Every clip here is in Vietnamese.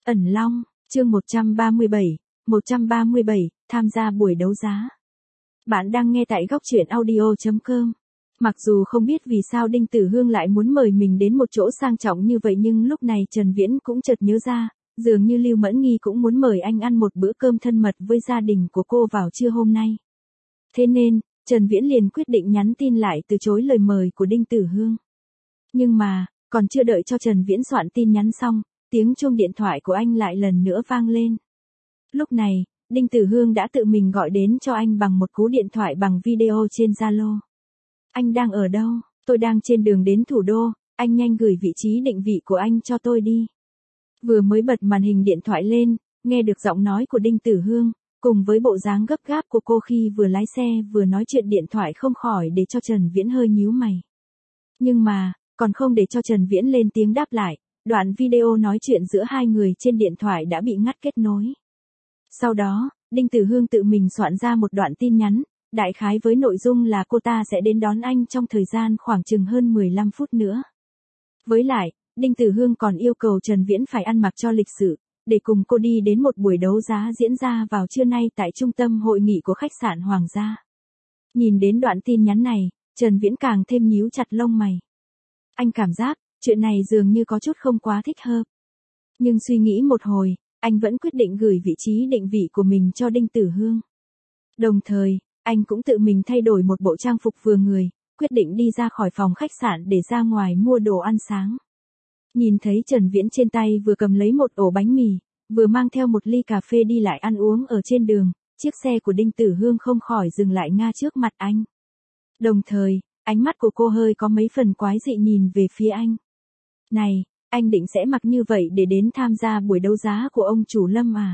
Ẩn Long, chương 137, tham gia buổi đấu giá. Bạn đang nghe tại góc truyện audio.com. Mặc dù không biết vì sao Đinh Tử Hương lại muốn mời mình đến một chỗ sang trọng như vậy, nhưng lúc này Trần Viễn cũng chợt nhớ ra, dường như Lưu Mẫn Nghi cũng muốn mời anh ăn một bữa cơm thân mật với gia đình của cô vào trưa hôm nay. Thế nên, Trần Viễn liền quyết định nhắn tin lại từ chối lời mời của Đinh Tử Hương. Nhưng mà, còn chưa đợi cho Trần Viễn soạn tin nhắn xong, tiếng chuông điện thoại của anh lại lần nữa vang lên. Lúc này, Đinh Tử Hương đã tự mình gọi đến cho anh bằng một cú điện thoại bằng video trên Zalo. Anh đang ở đâu? Tôi đang trên đường đến thủ đô, anh nhanh gửi vị trí định vị của anh cho tôi đi. Vừa mới bật màn hình điện thoại lên, nghe được giọng nói của Đinh Tử Hương, cùng với bộ dáng gấp gáp của cô khi vừa lái xe vừa nói chuyện điện thoại không khỏi để cho Trần Viễn hơi nhíu mày. Nhưng mà, còn không để cho Trần Viễn lên tiếng đáp lại, đoạn video nói chuyện giữa hai người trên điện thoại đã bị ngắt kết nối. Sau đó, Đinh Tử Hương tự mình soạn ra một đoạn tin nhắn, đại khái với nội dung là cô ta sẽ đến đón anh trong thời gian khoảng chừng hơn 15 phút nữa. Với lại, Đinh Tử Hương còn yêu cầu Trần Viễn phải ăn mặc cho lịch sự, để cùng cô đi đến một buổi đấu giá diễn ra vào trưa nay tại trung tâm hội nghị của khách sạn Hoàng gia. Nhìn đến đoạn tin nhắn này, Trần Viễn càng thêm nhíu chặt lông mày. Anh cảm giác, chuyện này dường như có chút không quá thích hợp. Nhưng suy nghĩ một hồi, anh vẫn quyết định gửi vị trí định vị của mình cho Đinh Tử Hương. Đồng thời, anh cũng tự mình thay đổi một bộ trang phục vừa người, quyết định đi ra khỏi phòng khách sạn để ra ngoài mua đồ ăn sáng. Nhìn thấy Trần Viễn trên tay vừa cầm lấy một ổ bánh mì, vừa mang theo một ly cà phê đi lại ăn uống ở trên đường, chiếc xe của Đinh Tử Hương không khỏi dừng lại ngay trước mặt anh. Đồng thời, ánh mắt của cô hơi có mấy phần quái dị nhìn về phía anh. Này, anh định sẽ mặc như vậy để đến tham gia buổi đấu giá của ông chủ Lâm à?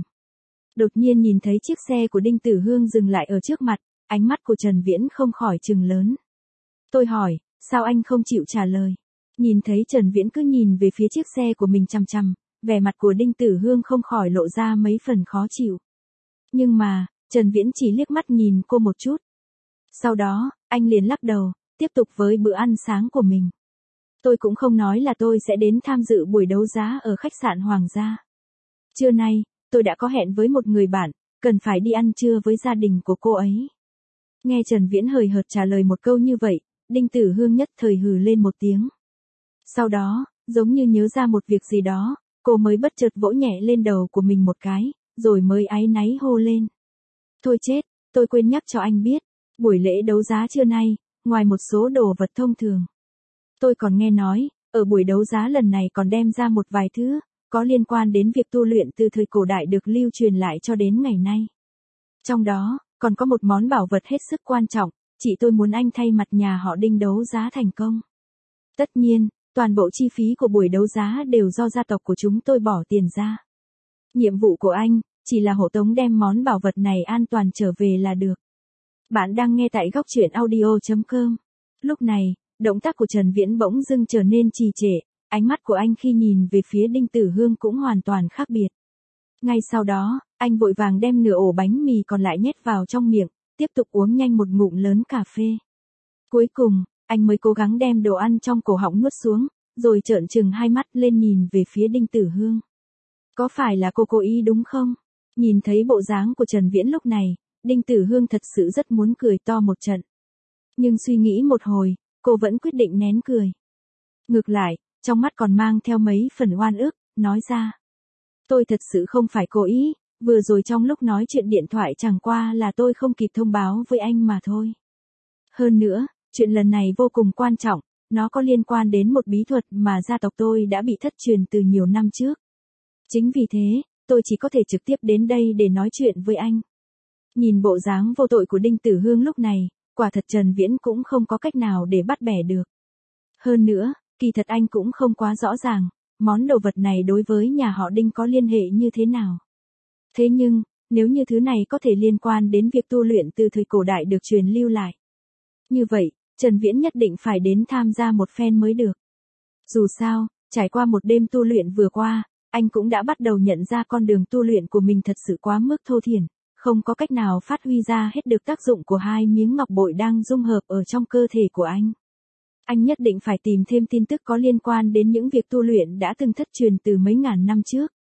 Đột nhiên nhìn thấy chiếc xe của Đinh Tử Hương dừng lại ở trước mặt, ánh mắt của Trần Viễn không khỏi trừng lớn. Tôi hỏi, sao anh không chịu trả lời? Nhìn thấy Trần Viễn cứ nhìn về phía chiếc xe của mình chằm chằm, vẻ mặt của Đinh Tử Hương không khỏi lộ ra mấy phần khó chịu. Nhưng mà, Trần Viễn chỉ liếc mắt nhìn cô một chút. Sau đó, anh liền lắc đầu, tiếp tục với bữa ăn sáng của mình. Tôi cũng không nói là tôi sẽ đến tham dự buổi đấu giá ở khách sạn Hoàng gia. Trưa nay, tôi đã có hẹn với một người bạn, cần phải đi ăn trưa với gia đình của cô ấy. Nghe Trần Viễn hời hợt trả lời một câu như vậy, Đinh Tử Hương nhất thời hừ lên một tiếng. Sau đó, giống như nhớ ra một việc gì đó, cô mới bất chợt vỗ nhẹ lên đầu của mình một cái, rồi mới áy náy hô lên. Thôi chết, tôi quên nhắc cho anh biết, buổi lễ đấu giá trưa nay, ngoài một số đồ vật thông thường, tôi còn nghe nói, ở buổi đấu giá lần này còn đem ra một vài thứ, có liên quan đến việc tu luyện từ thời cổ đại được lưu truyền lại cho đến ngày nay. Trong đó, còn có một món bảo vật hết sức quan trọng, chị tôi muốn anh thay mặt nhà họ Đinh đấu giá thành công. Tất nhiên, toàn bộ chi phí của buổi đấu giá đều do gia tộc của chúng tôi bỏ tiền ra. Nhiệm vụ của anh, chỉ là hộ tống đem món bảo vật này an toàn trở về là được. Bạn đang nghe tại góc truyện audio.com. Lúc này, động tác của Trần Viễn bỗng dưng trở nên trì trệ, ánh mắt của anh khi nhìn về phía Đinh Tử Hương cũng hoàn toàn khác biệt. Ngay sau đó, anh vội vàng đem nửa ổ bánh mì còn lại nhét vào trong miệng, tiếp tục uống nhanh một ngụm lớn cà phê. Cuối cùng, anh mới cố gắng đem đồ ăn trong cổ họng nuốt xuống, rồi trợn trừng hai mắt lên nhìn về phía Đinh Tử Hương. Có phải là cô cố ý đúng không? Nhìn thấy bộ dáng của Trần Viễn lúc này, Đinh Tử Hương thật sự rất muốn cười to một trận. Nhưng suy nghĩ một hồi, cô vẫn quyết định nén cười. Ngược lại, trong mắt còn mang theo mấy phần oan ức, nói ra. Tôi thật sự không phải cố ý, vừa rồi trong lúc nói chuyện điện thoại chẳng qua là tôi không kịp thông báo với anh mà thôi. Hơn nữa, chuyện lần này vô cùng quan trọng, nó có liên quan đến một bí thuật mà gia tộc tôi đã bị thất truyền từ nhiều năm trước. Chính vì thế, tôi chỉ có thể trực tiếp đến đây để nói chuyện với anh. Nhìn bộ dáng vô tội của Đinh Tử Hương lúc này, quả thật Trần Viễn cũng không có cách nào để bắt bẻ được. Hơn nữa, kỳ thật anh cũng không quá rõ ràng, món đồ vật này đối với nhà họ Đinh có liên hệ như thế nào. Thế nhưng, nếu như thứ này có thể liên quan đến việc tu luyện từ thời cổ đại được truyền lưu lại. Như vậy, Trần Viễn nhất định phải đến tham gia một phen mới được. Dù sao, trải qua một đêm tu luyện vừa qua, anh cũng đã bắt đầu nhận ra con đường tu luyện của mình thật sự quá mức thô thiển, không có cách nào phát huy ra hết được tác dụng của hai miếng ngọc bội đang dung hợp ở trong cơ thể của anh. Anh nhất định phải tìm thêm tin tức có liên quan đến những việc tu luyện đã từng thất truyền từ mấy ngàn năm trước.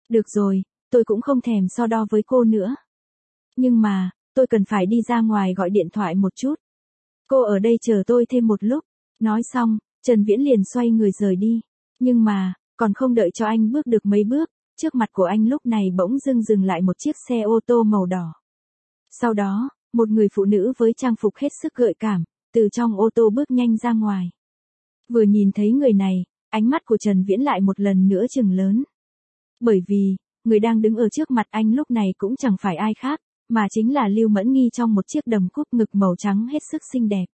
Được rồi, tôi cũng không thèm so đo với cô nữa. Nhưng mà, tôi cần phải đi ra ngoài gọi điện thoại một chút. Cô ở đây chờ tôi thêm một lúc. Nói xong, Trần Viễn liền xoay người rời đi. Nhưng mà, còn không đợi cho anh bước được mấy bước, trước mặt của anh lúc này bỗng dưng dừng lại một chiếc xe ô tô màu đỏ. Sau đó, một người phụ nữ với trang phục hết sức gợi cảm, từ trong ô tô bước nhanh ra ngoài. Vừa nhìn thấy người này, ánh mắt của Trần Viễn lại một lần nữa trừng lớn. Bởi vì, người đang đứng ở trước mặt anh lúc này cũng chẳng phải ai khác, mà chính là Lưu Mẫn Nghi trong một chiếc đầm cúc ngực màu trắng hết sức xinh đẹp.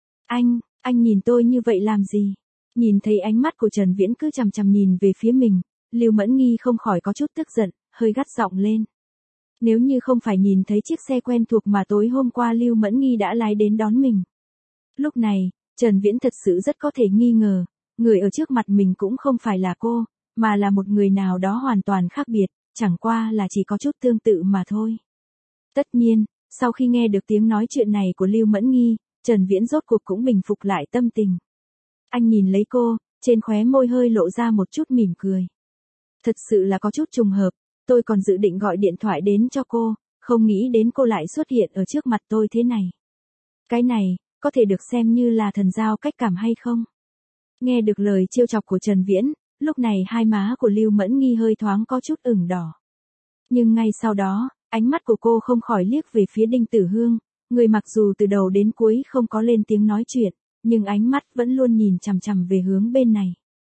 Anh nhìn tôi như vậy làm gì? Nhìn thấy ánh mắt của Trần Viễn cứ chằm chằm nhìn về phía mình, Lưu Mẫn Nghi không khỏi có chút tức giận, hơi gắt giọng lên. Nếu như không phải nhìn thấy chiếc xe quen thuộc mà tối hôm qua Lưu Mẫn Nghi đã lái đến đón mình. Lúc này, Trần Viễn thật sự rất có thể nghi ngờ, người ở trước mặt mình cũng không phải là cô, mà là một người nào đó hoàn toàn khác biệt, chẳng qua là chỉ có chút tương tự mà thôi. Tất nhiên, sau khi nghe được tiếng nói chuyện này của Lưu Mẫn Nghi, Trần Viễn rốt cuộc cũng bình phục lại tâm tình. Anh nhìn lấy cô, trên khóe môi hơi lộ ra một chút mỉm cười. Thật sự là có chút trùng hợp, tôi còn dự định gọi điện thoại đến cho cô, không nghĩ đến cô lại xuất hiện ở trước mặt tôi thế này. Cái này, có thể được xem như là thần giao cách cảm hay không? Nghe được lời trêu chọc của Trần Viễn, lúc này hai má của Lưu Mẫn Nghi hơi thoáng có chút ửng đỏ. Nhưng ngay sau đó, ánh mắt của cô không khỏi liếc về phía Đinh Tử Hương, người mặc dù từ đầu đến cuối không có lên tiếng nói chuyện, nhưng ánh mắt vẫn luôn nhìn chằm chằm về hướng bên này.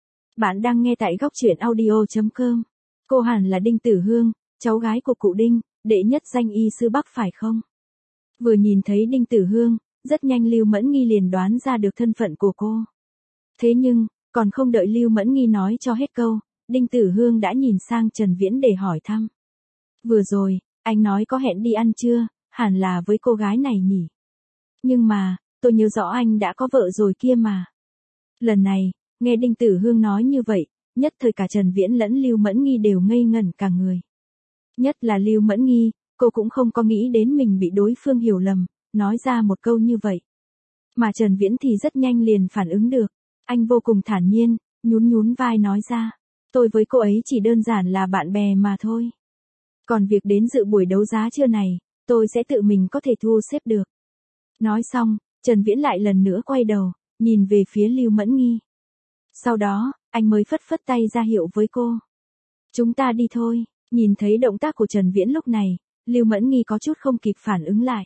Bạn đang nghe tại góc truyện audio.com. Cô hẳn là Đinh Tử Hương, cháu gái của cụ Đinh, đệ nhất danh y sư Bắc phải không? Vừa nhìn thấy Đinh Tử Hương, rất nhanh Lưu Mẫn Nghi liền đoán ra được thân phận của cô. Thế nhưng, còn không đợi Lưu Mẫn Nghi nói cho hết câu, Đinh Tử Hương đã nhìn sang Trần Viễn để hỏi thăm. Vừa rồi, anh nói có hẹn đi ăn trưa, hẳn là với cô gái này nhỉ? Nhưng mà, tôi nhớ rõ anh đã có vợ rồi kia mà. Lần này, nghe Đinh Tử Hương nói như vậy, nhất thời cả Trần Viễn lẫn Lưu Mẫn Nghi đều ngây ngẩn cả người. Nhất là Lưu Mẫn Nghi, cô cũng không có nghĩ đến mình bị đối phương hiểu lầm, nói ra một câu như vậy. Mà Trần Viễn thì rất nhanh liền phản ứng được, anh vô cùng thản nhiên, nhún nhún vai nói ra. Tôi với cô ấy chỉ đơn giản là bạn bè mà thôi. Còn việc đến dự buổi đấu giá trưa này, tôi sẽ tự mình có thể thu xếp được. Nói xong, Trần Viễn lại lần nữa quay đầu, nhìn về phía Lưu Mẫn Nghi. Sau đó, anh mới phất phất tay ra hiệu với cô. Chúng ta đi thôi. Nhìn thấy động tác của Trần Viễn lúc này, Lưu Mẫn Nghi có chút không kịp phản ứng lại.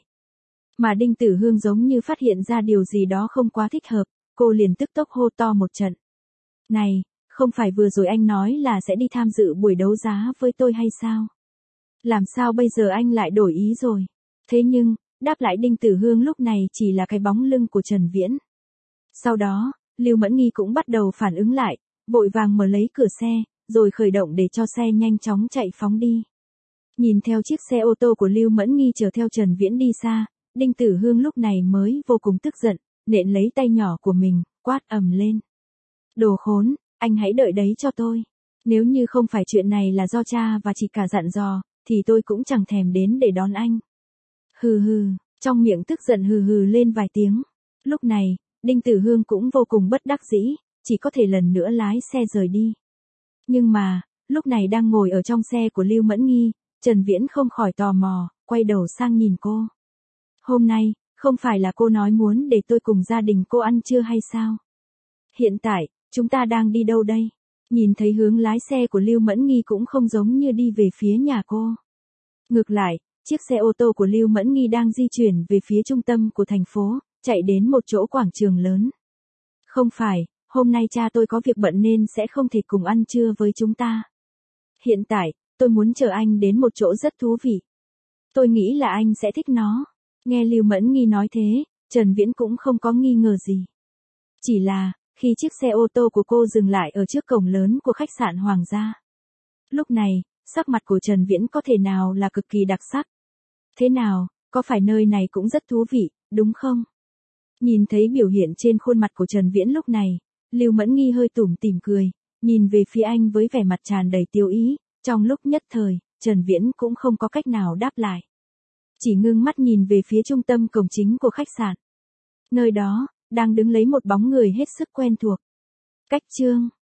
Mà Đinh Tử Hương giống như phát hiện ra điều gì đó không quá thích hợp, cô liền tức tốc hô to một trận. Này, không phải vừa rồi anh nói là sẽ đi tham dự buổi đấu giá với tôi hay sao? Làm sao bây giờ anh lại đổi ý rồi? Thế nhưng, đáp lại Đinh Tử Hương lúc này chỉ là cái bóng lưng của Trần Viễn. Sau đó, Lưu Mẫn Nghi cũng bắt đầu phản ứng lại, vội vàng mở lấy cửa xe, rồi khởi động để cho xe nhanh chóng chạy phóng đi. Nhìn theo chiếc xe ô tô của Lưu Mẫn Nghi chở theo Trần Viễn đi xa, Đinh Tử Hương lúc này mới vô cùng tức giận, nện lấy tay nhỏ của mình, quát ầm lên. Đồ khốn, anh hãy đợi đấy cho tôi. Nếu như không phải chuyện này là do cha và chị cả dặn dò, thì tôi cũng chẳng thèm đến để đón anh. Hừ hừ, trong miệng tức giận hừ hừ lên vài tiếng. Lúc này, Đinh Tử Hương cũng vô cùng bất đắc dĩ, chỉ có thể lần nữa lái xe rời đi. Nhưng mà, lúc này đang ngồi ở trong xe của Lưu Mẫn Nghi, Trần Viễn không khỏi tò mò, quay đầu sang nhìn cô. Hôm nay, không phải là cô nói muốn để tôi cùng gia đình cô ăn trưa hay sao? Hiện tại, chúng ta đang đi đâu đây? Nhìn thấy hướng lái xe của Lưu Mẫn Nghi cũng không giống như đi về phía nhà cô. Ngược lại, chiếc xe ô tô của Lưu Mẫn Nghi đang di chuyển về phía trung tâm của thành phố, chạy đến một chỗ quảng trường lớn. Không phải, hôm nay cha tôi có việc bận nên sẽ không thể cùng ăn trưa với chúng ta. Hiện tại, tôi muốn chờ anh đến một chỗ rất thú vị. Tôi nghĩ là anh sẽ thích nó. Nghe Lưu Mẫn Nghi nói thế, Trần Viễn cũng không có nghi ngờ gì. Chỉ là, khi chiếc xe ô tô của cô dừng lại ở trước cổng lớn của khách sạn Hoàng gia. Lúc này, sắc mặt của Trần Viễn có thể nào là cực kỳ đặc sắc. Thế nào, có phải nơi này cũng rất thú vị, đúng không? Nhìn thấy biểu hiện trên khuôn mặt của Trần Viễn lúc này, Lưu Mẫn Nghi hơi tủm tỉm cười, nhìn về phía anh với vẻ mặt tràn đầy tiêu ý, trong lúc nhất thời, Trần Viễn cũng không có cách nào đáp lại. Chỉ ngưng mắt nhìn về phía trung tâm cổng chính của khách sạn. Nơi đó, đang đứng lấy một bóng người hết sức quen thuộc. Cách Trương.